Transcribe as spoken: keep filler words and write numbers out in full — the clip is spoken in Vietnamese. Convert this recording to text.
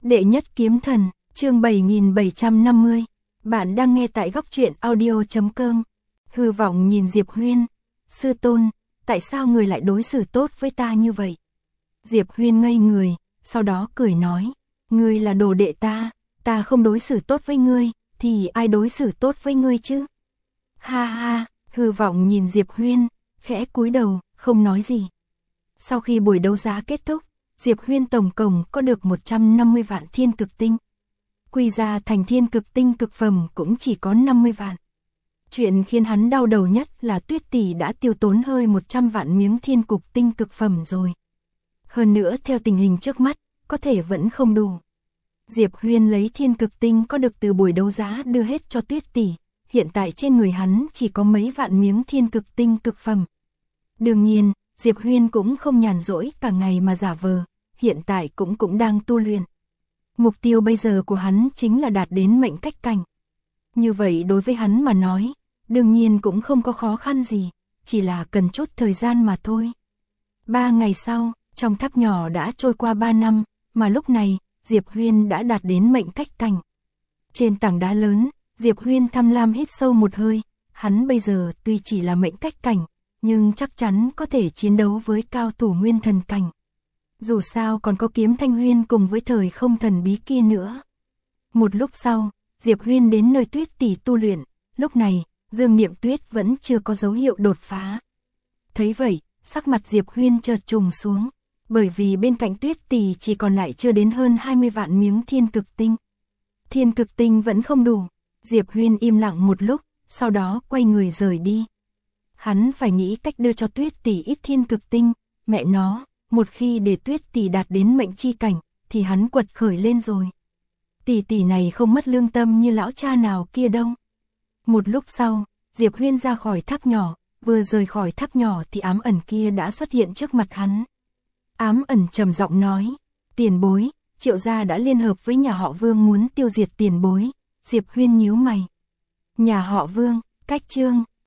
Đệ nhất kiếm thần, chương bảy nghìn bảy trăm năm mươi. Bạn đang nghe tại góc truyện audio chấm com. Hư vọng nhìn Diệp Huyên. Sư tôn, tại sao người lại đối xử tốt với ta như vậy? Diệp Huyên ngây người, sau đó cười nói. Ngươi là đồ đệ ta, ta không đối xử tốt với ngươi, thì ai đối xử tốt với ngươi chứ? Ha ha, hư vọng nhìn Diệp Huyên, khẽ cúi đầu, không nói gì. Sau khi buổi đấu giá kết thúc, Diệp Huyên tổng cộng có được một trăm năm mươi vạn thiên cực tinh. Quy ra thành thiên cực tinh cực phẩm cũng chỉ có năm mươi vạn. Chuyện khiến hắn đau đầu nhất là Tuyết tỷ đã tiêu tốn hơi một trăm vạn miếng thiên cục tinh cực phẩm rồi. Hơn nữa theo tình hình trước mắt, có thể vẫn không đủ. Diệp Huyên lấy thiên cực tinh có được từ buổi đấu giá đưa hết cho Tuyết tỷ, hiện tại trên người hắn chỉ có mấy vạn miếng thiên cực tinh cực phẩm. Đương nhiên, Diệp Huyên cũng không nhàn rỗi cả ngày mà giả vờ, hiện tại cũng cũng đang tu luyện. Mục tiêu bây giờ của hắn chính là đạt đến mệnh cách cảnh. Như vậy đối với hắn mà nói, đương nhiên cũng không có khó khăn gì, chỉ là cần chút thời gian mà thôi. Ba ngày sau, trong tháp nhỏ đã trôi qua ba năm, mà lúc này, Diệp Huyên đã đạt đến mệnh cách cảnh. Trên tảng đá lớn, Diệp Huyên tham lam hít sâu một hơi, hắn bây giờ tuy chỉ là mệnh cách cảnh, nhưng chắc chắn có thể chiến đấu với cao thủ nguyên thần cảnh. Dù sao còn có kiếm Thanh Huyên cùng với thời không thần bí kia nữa. Một lúc sau, Diệp Huyên đến nơi Tuyết tỷ tu luyện, lúc này, Dương Niệm Tuyết vẫn chưa có dấu hiệu đột phá. Thấy vậy, sắc mặt Diệp Huyên chợt trùng xuống, bởi vì bên cạnh Tuyết tỷ chỉ còn lại chưa đến hơn hai mươi vạn miếng thiên cực tinh. Thiên cực tinh vẫn không đủ, Diệp Huyên im lặng một lúc, sau đó quay người rời đi. Hắn phải nghĩ cách đưa cho Tuyết tỷ ít thiên cực tinh, mẹ nó, một khi để Tuyết tỷ đạt đến mệnh chi cảnh, thì hắn quật khởi lên rồi. Tỷ tỷ này không mất lương tâm như lão cha nào kia đâu. Một lúc sau, Diệp Huyên ra khỏi tháp nhỏ, vừa rời khỏi tháp nhỏ thì ám ẩn kia đã xuất hiện trước mặt hắn. Ám ẩn trầm giọng nói, tiền bối, Triệu gia đã liên hợp với nhà họ Vương muốn tiêu diệt tiền bối. Diệp Huyên nhíu mày. Nhà họ Vương, cách chương,